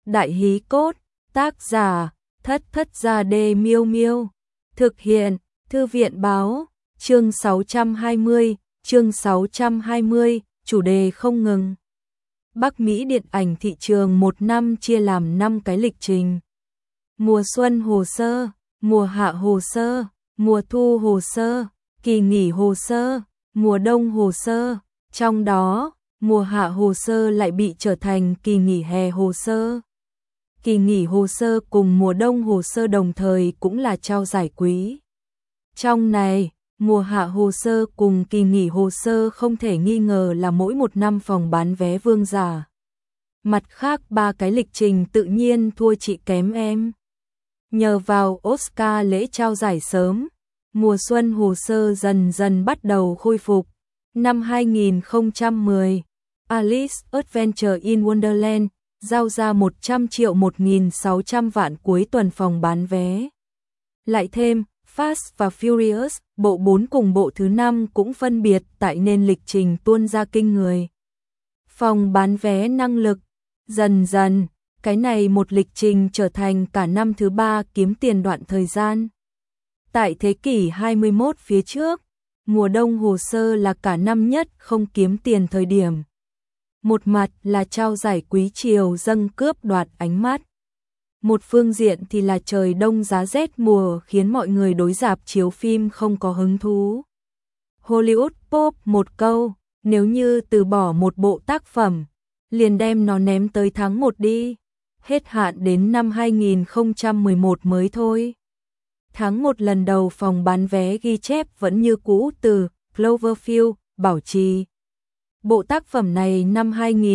Đại hí cốt, tác giả, Thất Thất Gia Đê Miêu Miêu. Thực hiện, Thư viện báo, chương 620, chủ đề không ngừng. Bắc Mỹ điện ảnh thị trường một năm chia làm 5 cái lịch trình. Mùa xuân hồ sơ, mùa hạ hồ sơ, mùa thu hồ sơ, kỳ nghỉ hồ sơ, mùa đông hồ sơ. Trong đó, mùa hạ hồ sơ lại bị trở thành kỳ nghỉ hè hồ sơ. Kỳ nghỉ hồ sơ cùng mùa đông hồ sơ đồng thời cũng là trao giải quý. Trong này, mùa hạ hồ sơ cùng kỳ nghỉ hồ sơ không thể nghi ngờ là mỗi một năm phòng bán vé vương giả. Mặt khác 3 cái lịch trình tự nhiên thua chị kém em. Nhờ vào Oscar lễ trao giải sớm, mùa xuân hồ sơ dần dần bắt đầu khôi phục. Năm 2010, Alice Adventure in Wonderland giao ra 100 triệu 1.600 vạn cuối tuần phòng bán vé. Lại thêm, Fast và Furious, bộ 4 cùng bộ thứ 5 cũng phân biệt tại nên lịch trình tuôn ra kinh người. Phòng bán vé năng lực, dần dần, cái này một lịch trình trở thành cả năm thứ 3 kiếm tiền đoạn thời gian. Tại thế kỷ 21 phía trước, mùa đông hồ sơ là cả năm nhất không kiếm tiền thời điểm. Một mặt là trao giải quý chiều dâng cướp đoạt ánh mắt. Một phương diện thì là trời đông giá rét mùa khiến mọi người đối rạp chiếu phim không có hứng thú. Hollywood pop một câu, nếu như từ bỏ một bộ tác phẩm, liền đem nó ném tới tháng 1 đi, hết hạn đến năm 2011 mới thôi. Tháng 1 lần đầu phòng bán vé ghi chép vẫn như cũ từ Cloverfield, bảo trì. Bộ tác phẩm này năm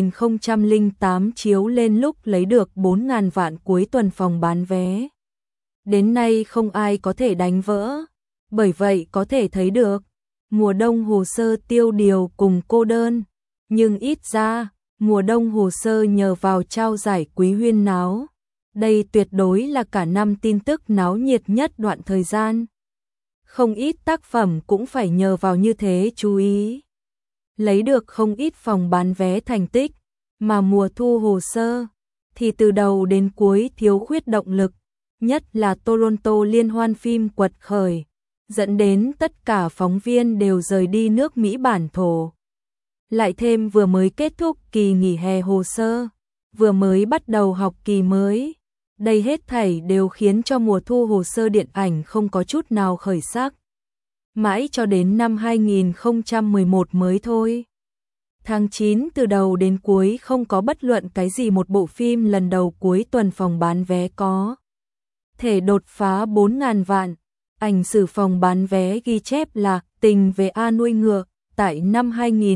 2008 chiếu lên lúc lấy được 4.000 vạn cuối tuần phòng bán vé. Đến nay không ai có thể đánh vỡ. Bởi vậy có thể thấy được, mùa đông hồ sơ tiêu điều cùng cô đơn. Nhưng ít ra, mùa đông hồ sơ nhờ vào trao giải quý huyên náo. Đây tuyệt đối là cả năm tin tức náo nhiệt nhất đoạn thời gian. Không ít tác phẩm cũng phải nhờ vào như thế chú ý. Lấy được không ít phòng bán vé thành tích, mà mùa thu hồ sơ thì từ đầu đến cuối thiếu khuyết động lực, nhất là Toronto liên hoan phim quật khởi, dẫn đến tất cả phóng viên đều rời đi nước Mỹ bản thổ. Lại thêm vừa mới kết thúc kỳ nghỉ hè hồ sơ, vừa mới bắt đầu học kỳ mới, đây hết thảy đều khiến cho mùa thu hồ sơ điện ảnh không có chút nào khởi sắc. Mãi cho đến năm 2011 mới thôi. Tháng 9 từ đầu đến cuối không có bất luận cái gì một bộ phim lần đầu cuối tuần phòng bán vé có thể đột phá 4.000 vạn. Ảnh sử phòng bán vé ghi chép là Tình về A nuôi ngựa, tại năm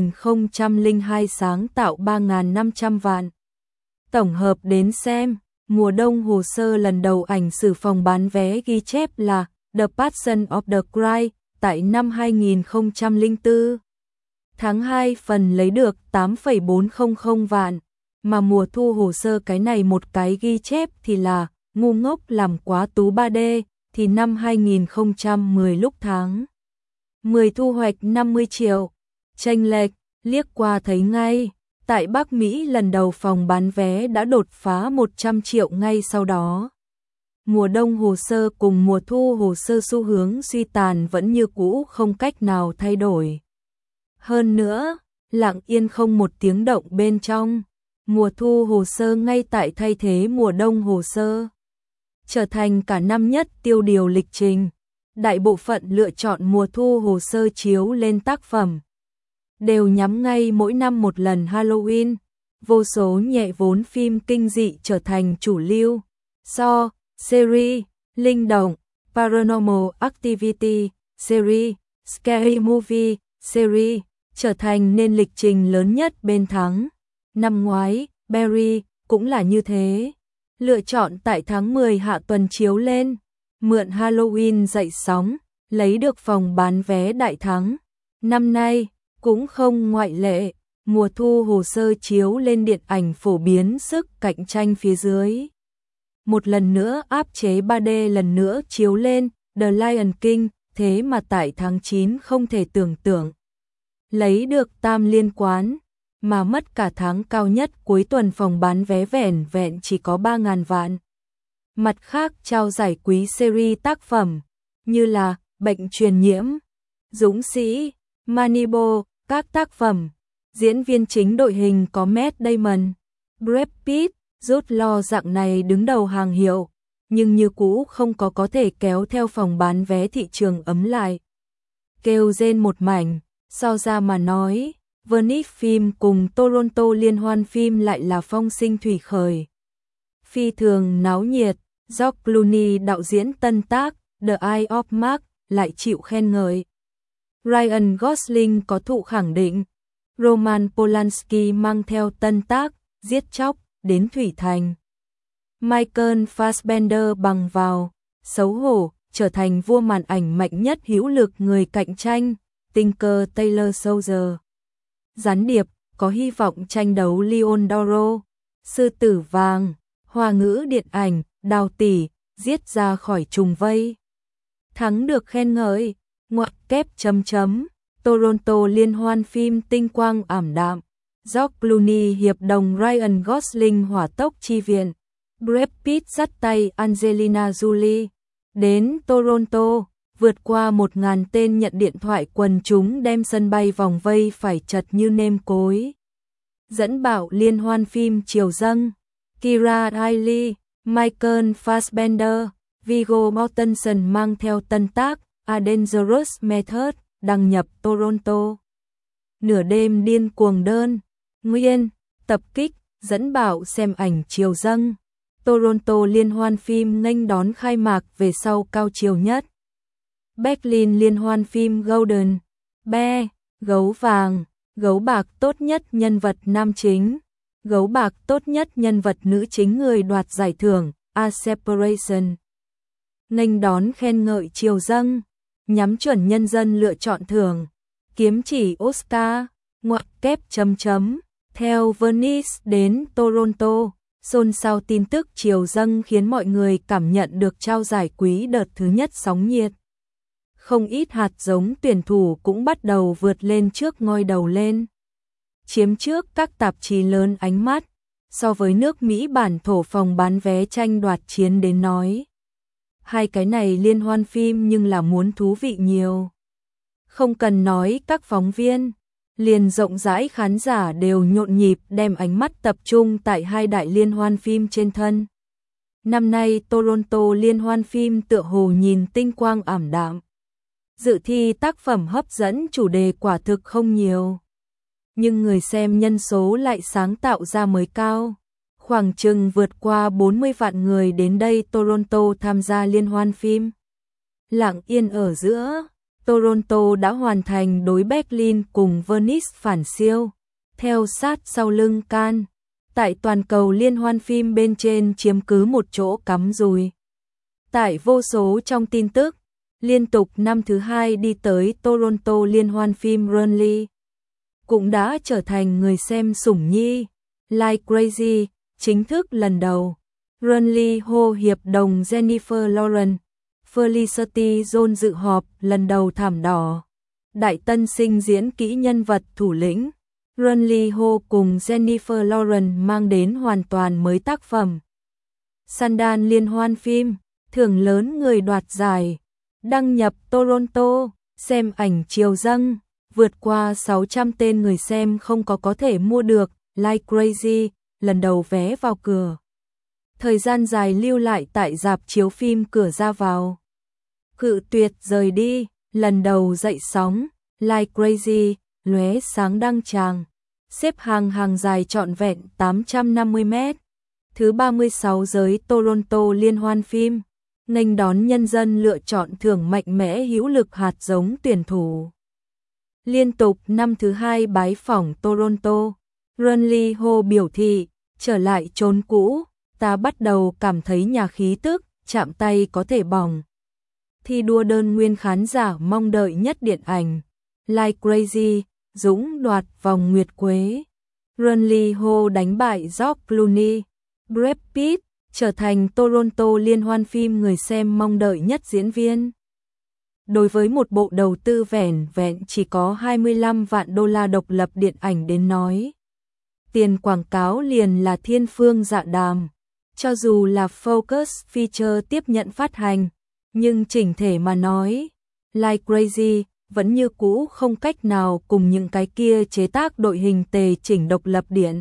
2002 sáng tạo 3.500 vạn. Tổng hợp đến xem, mùa đông hồ sơ lần đầu ảnh sử phòng bán vé ghi chép là The Passion of the Christ, tại năm 2004. Tháng 2 phần lấy được 8,400 vạn, mà mùa thu hồ sơ cái này một cái ghi chép thì là Ngu ngốc làm quá tú 3D, thì năm 2010 lúc tháng 10 thu hoạch 50 triệu. Chênh lệch, liếc qua thấy ngay, tại Bắc Mỹ lần đầu phòng bán vé đã đột phá 100 triệu ngay sau đó. Mùa đông hồ sơ cùng mùa thu hồ sơ xu hướng suy tàn vẫn như cũ không cách nào thay đổi. Hơn nữa, lặng yên không một tiếng động bên trong, mùa thu hồ sơ ngay tại thay thế mùa đông hồ sơ. Trở thành cả năm nhất tiêu điều lịch trình, đại bộ phận lựa chọn mùa thu hồ sơ chiếu lên tác phẩm. Đều nhắm ngay mỗi năm một lần Halloween, vô số nhẹ vốn phim kinh dị trở thành chủ lưu. Series, linh động, Paranormal Activity, series, Scary Movie, series, trở thành nên lịch trình lớn nhất bên tháng. Năm ngoái, Barry cũng là như thế. Lựa chọn tại tháng 10 hạ tuần chiếu lên, mượn Halloween dậy sóng, lấy được phòng bán vé đại thắng. Năm nay, cũng không ngoại lệ, mùa thu hồ sơ chiếu lên điện ảnh phổ biến sức cạnh tranh phía dưới. Một lần nữa áp chế 3D lần nữa chiếu lên, The Lion King, thế mà tại tháng 9 không thể tưởng tượng. Lấy được tam liên quán, mà mất cả tháng cao nhất cuối tuần phòng bán vé vẻn vẹn chỉ có 3.000 vạn. Mặt khác trao giải quý series tác phẩm như là Bệnh truyền nhiễm, Dũng sĩ, Moneyball, các tác phẩm. Diễn viên chính đội hình có Matt Damon, Brad Pitt, Jude Law dạng này đứng đầu hàng hiệu, nhưng như cũ không có thể kéo theo phòng bán vé thị trường ấm lại. Kêu rên một mảnh, so ra mà nói, Venice Film cùng Toronto Liên hoan phim lại là phong sinh thủy khởi. Phi thường náo nhiệt, George Clooney đạo diễn tân tác The Eye of Mark lại chịu khen ngợi. Ryan Gosling có thụ khẳng định. Roman Polanski mang theo tân tác Giết chóc đến Thủy Thành. Michael Fassbender bằng vào xấu hổ trở thành vua màn ảnh mạnh nhất hữu lực người cạnh tranh Tinker Tailor Soldier. Gián điệp có hy vọng tranh đấu Leon d'Oro. Sư tử vàng, Hoa ngữ điện ảnh, Đào tỷ, giết ra khỏi trùng vây. Thắng được khen ngợi, ngoặc kép chấm chấm. Toronto Liên hoan phim tinh quang ảm đạm. George Clooney hiệp đồng Ryan Gosling hỏa tốc chi viện. Brad Pitt dắt tay Angelina Jolie. Đến Toronto, vượt qua 1.000 tên nhận điện thoại quần chúng đem sân bay vòng vây phải chật như nêm cối. Dẫn bảo liên hoan phim chiều dâng. Keira Knightley, Michael Fassbender, Viggo Mortensen mang theo tân tác A Dangerous Method đăng nhập Toronto. Nửa đêm điên cuồng đơn, nguyên, tập kích, dẫn bảo xem ảnh chiều dâng. Toronto Liên hoan phim nghênh đón khai mạc về sau cao chiều nhất. Berlin Liên hoan phim Golden Bear, gấu vàng, gấu bạc tốt nhất nhân vật nam chính, gấu bạc tốt nhất nhân vật nữ chính người đoạt giải thưởng A Separation. Nghênh đón khen ngợi chiều dâng, nhắm chuẩn nhân dân lựa chọn thưởng, kiếm chỉ Oscar, ngoặc kép chấm chấm. Theo Venice đến Toronto, xôn xao tin tức chiều dâng khiến mọi người cảm nhận được trao giải quý đợt thứ nhất sóng nhiệt. Không ít hạt giống tuyển thủ cũng bắt đầu vượt lên trước ngoi đầu lên. Chiếm trước các tạp chí lớn ánh mắt, so với nước Mỹ bản thổ phòng bán vé tranh đoạt chiến đến nói. Hai cái này liên hoan phim nhưng là muốn thú vị nhiều. Không cần nói các phóng viên, liền rộng rãi khán giả đều nhộn nhịp đem ánh mắt tập trung tại hai đại liên hoan phim trên thân. Năm nay Toronto Liên hoan phim tựa hồ nhìn tinh quang ảm đạm. Dự thi tác phẩm hấp dẫn chủ đề quả thực không nhiều. Nhưng người xem nhân số lại sáng tạo ra mới cao. Khoảng chừng vượt qua 40 vạn người đến đây Toronto tham gia liên hoan phim. Lặng yên ở giữa, Toronto đã hoàn thành đối Berlin cùng Venice phản siêu, theo sát sau lưng Cannes. Tại toàn cầu liên hoan phim bên trên chiếm cứ một chỗ cắm rùi. Tại vô số trong tin tức, liên tục năm thứ hai đi tới Toronto liên hoan phim Runley. Cũng đã trở thành người xem sủng nhi. Like Crazy, chính thức lần đầu. Runley hô hiệp đồng Jennifer Lawrence. Felicity Jones dự họp lần đầu thảm đỏ. Đại tân sinh diễn kỹ nhân vật thủ lĩnh. Runley hô cùng Jennifer Lawrence mang đến hoàn toàn mới tác phẩm. Sundance liên hoan phim, thưởng lớn người đoạt giải. Đăng nhập Toronto, xem ảnh chiều dâng. Vượt qua 600 tên người xem không có thể mua được. Like Crazy, lần đầu vé vào cửa. Thời gian dài lưu lại tại rạp chiếu phim cửa ra vào. Cự tuyệt rời đi, lần đầu dậy sóng. Like Crazy, lóe sáng đăng tràng. Xếp hàng dài trọn vẹn 850 mét. Thứ 36 giới Toronto Liên hoan phim. Nghênh đón nhân dân lựa chọn thưởng mạnh mẽ hữu lực hạt giống tuyển thủ. Liên tục năm thứ hai bái phỏng Toronto. Runley hô biểu thị, trở lại chốn cũ, ta bắt đầu cảm thấy nhà khí tức, chạm tay có thể bỏng. Thi đua đơn nguyên khán giả mong đợi nhất điện ảnh. Like Crazy, Dũng đoạt vòng nguyệt quế. Runley hô đánh bại George Clooney. Brad Pitt trở thành Toronto liên hoan phim người xem mong đợi nhất diễn viên. Đối với một bộ đầu tư vẻn vẹn chỉ có 25 vạn đô la độc lập điện ảnh đến nói, tiền quảng cáo liền là thiên phương dạ đàm. Cho dù là Focus Feature tiếp nhận phát hành, nhưng chỉnh thể mà nói, Like Crazy vẫn như cũ không cách nào cùng những cái kia chế tác đội hình tề chỉnh độc lập điện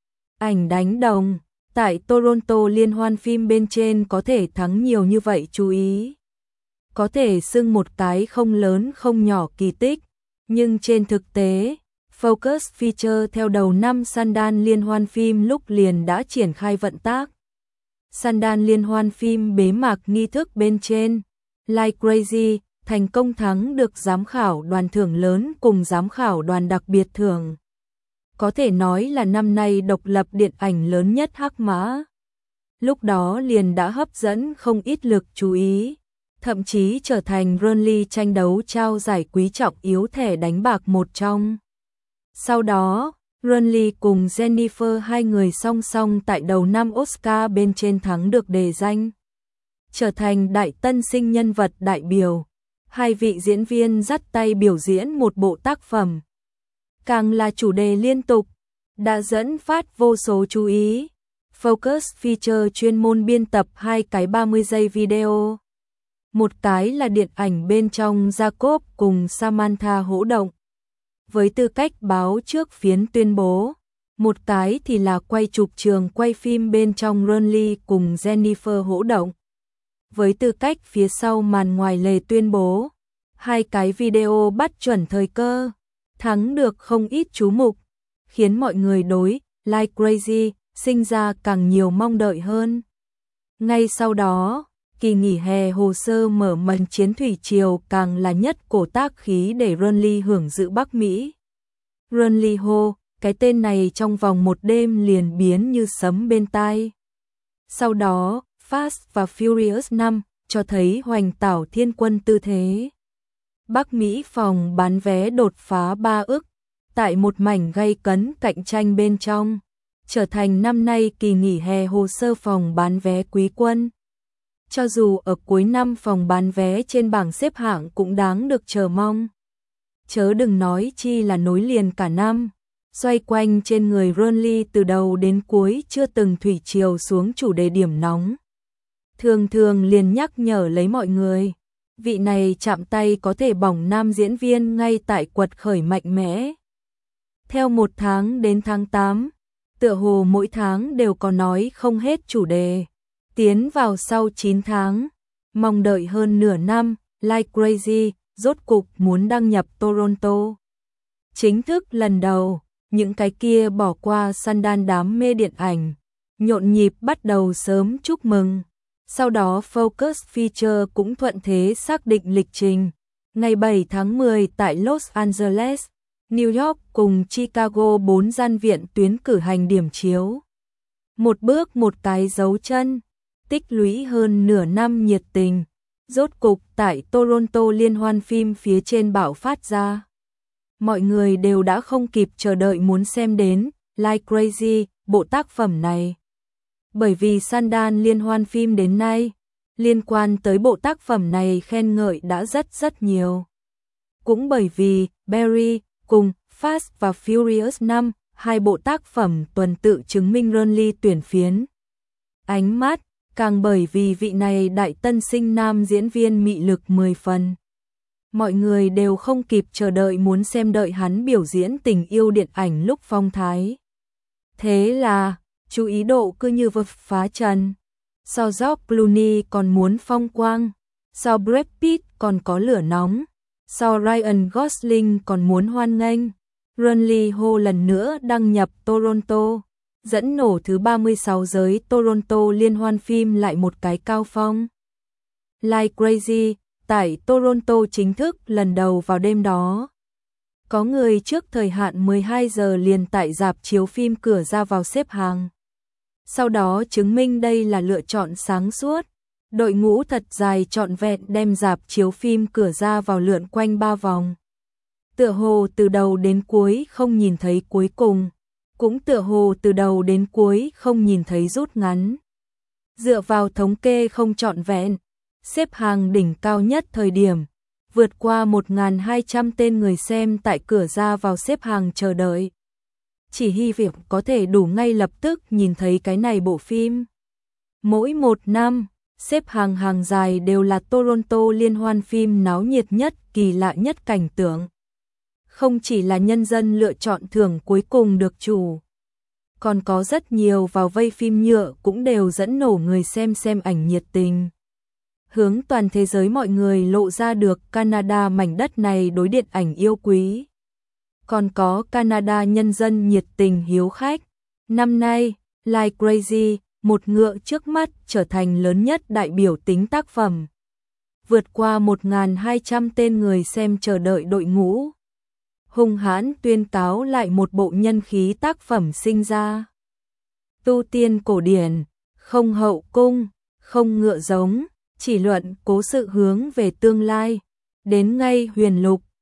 ảnh đánh đồng. Tại Toronto liên hoan phim bên trên có thể thắng nhiều như vậy chú ý. Có thể xưng một cái không lớn không nhỏ kỳ tích, nhưng trên thực tế, Focus Feature theo đầu năm Sundance liên hoan phim lúc liền đã triển khai vận tác. Sundance liên hoan phim bế mạc nghi thức bên trên, Like Crazy thành công thắng được giám khảo đoàn thưởng lớn cùng giám khảo đoàn đặc biệt thưởng. Có thể nói là năm nay độc lập điện ảnh lớn nhất Hắc Mã. Lúc đó liền đã hấp dẫn không ít lực chú ý, thậm chí trở thành Burnley tranh đấu trao giải quý trọng yếu thẻ đánh bạc một trong. Sau đó, Burnley cùng Jennifer hai người song song tại đầu năm Oscar bên trên thắng được đề danh, trở thành đại tân sinh nhân vật đại biểu. Hai vị diễn viên dắt tay biểu diễn một bộ tác phẩm, càng là chủ đề liên tục, đã dẫn phát vô số chú ý. Focus Feature chuyên môn biên tập 2 cái 30 giây video. Một cái là điện ảnh bên trong Jacob cùng Samantha hỗ động, với tư cách báo trước phiến tuyên bố. Một cái thì là quay chụp trường quay phim bên trong Burnley cùng Jennifer hỗ động, với tư cách phía sau màn ngoài lề tuyên bố. Hai cái video bắt chuẩn thời cơ, thắng được không ít chú mục, khiến mọi người đối Like Crazy sinh ra càng nhiều mong đợi hơn. Ngay sau đó, kỳ nghỉ hè hồ sơ mở màn chiến thủy triều càng là nhất cổ tác khí để Burnley hưởng dự Bắc Mỹ. Burnley Ho, cái tên này trong vòng một đêm liền biến như sấm bên tai. Sau đó, Fast và Furious 5 cho thấy hoành tảo thiên quân tư thế. Bắc Mỹ phòng bán vé đột phá 3 ức, tại một mảnh gay cấn cạnh tranh bên trong, trở thành năm nay kỳ nghỉ hè hồ sơ phòng bán vé quý quân. Cho dù ở cuối năm phòng bán vé trên bảng xếp hạng cũng đáng được chờ mong. Chớ đừng nói chi là nối liền cả năm, xoay quanh trên người Burnley từ đầu đến cuối chưa từng thủy triều xuống chủ đề điểm nóng. Thường thường liền nhắc nhở lấy mọi người. Vị này chạm tay có thể bỏng nam diễn viên ngay tại quật khởi mạnh mẽ. Theo một tháng đến tháng 8, tựa hồ mỗi tháng đều có nói không hết chủ đề. Tiến vào sau 9 tháng, mong đợi hơn nửa năm, Like Crazy rốt cục muốn đăng nhập Toronto. Chính thức lần đầu, những cái kia bỏ qua Sundance đám mê điện ảnh, nhộn nhịp bắt đầu sớm chúc mừng. Sau đó Focus Feature cũng thuận thế xác định lịch trình. Ngày 7 tháng 10 tại Los Angeles, New York cùng Chicago 4 gian viện tuyến cử hành điểm chiếu. Một bước một cái dấu chân, tích lũy hơn nửa năm nhiệt tình, rốt cục tại Toronto liên hoan phim phía trên bạo phát ra. Mọi người đều đã không kịp chờ đợi muốn xem đến Like Crazy, bộ tác phẩm này. Bởi vì Sundance liên hoan phim đến nay, liên quan tới bộ tác phẩm này khen ngợi đã rất nhiều. Cũng bởi vì Barry cùng Fast và Furious 5, hai bộ tác phẩm tuần tự chứng minh Burnley tuyển phiến. Ánh mắt, càng bởi vì vị này đại tân sinh nam diễn viên mị lực 10 phần. Mọi người đều không kịp chờ đợi muốn xem đợi hắn biểu diễn tình yêu điện ảnh lúc phong thái. Thế là, chú ý độ cứ như vượt phá trần. So George Clooney còn muốn phong quang, so Brad Pitt còn có lửa nóng, so Ryan Gosling còn muốn hoan nghênh. Burnley Ho lần nữa đăng nhập Toronto, dẫn nổ thứ 36 giới Toronto liên hoan phim lại một cái cao phong. Like Crazy, tại Toronto chính thức lần đầu vào đêm đó. Có người trước thời hạn 12 giờ liền tại rạp chiếu phim cửa ra vào xếp hàng. Sau đó chứng minh đây là lựa chọn sáng suốt. Đội ngũ thật dài trọn vẹn đem rạp chiếu phim cửa ra vào lượn quanh 3 vòng. Tựa hồ từ đầu đến cuối không nhìn thấy cuối cùng, cũng tựa hồ từ đầu đến cuối không nhìn thấy rút ngắn. Dựa vào thống kê không trọn vẹn, xếp hàng đỉnh cao nhất thời điểm, vượt qua 1.200 tên người xem tại cửa ra vào xếp hàng chờ đợi. chỉ hy vọng có thể đủ ngay lập tức nhìn thấy cái này bộ phim. Mỗi một năm, xếp hàng dài đều là Toronto liên hoan phim náo nhiệt nhất, kỳ lạ nhất cảnh tượng. Không chỉ là nhân dân lựa chọn thưởng cuối cùng được chủ, còn có rất nhiều vào vây phim nhựa cũng đều dẫn nổ người xem ảnh nhiệt tình. Hướng toàn thế giới mọi người lộ ra được Canada mảnh đất này đối điện ảnh yêu quý. Còn có Canada nhân dân nhiệt tình hiếu khách. Năm nay, Like Crazy, một ngựa trước mắt trở thành lớn nhất đại biểu tính tác phẩm. Vượt qua 1.200 tên người xem chờ đợi đội ngũ. Hung hãn tuyên cáo lại một bộ nhân khí tác phẩm sinh ra. Tu tiên cổ điển, không hậu cung, không ngựa giống, chỉ luận cố sự hướng về tương lai. Đến ngay huyền lục,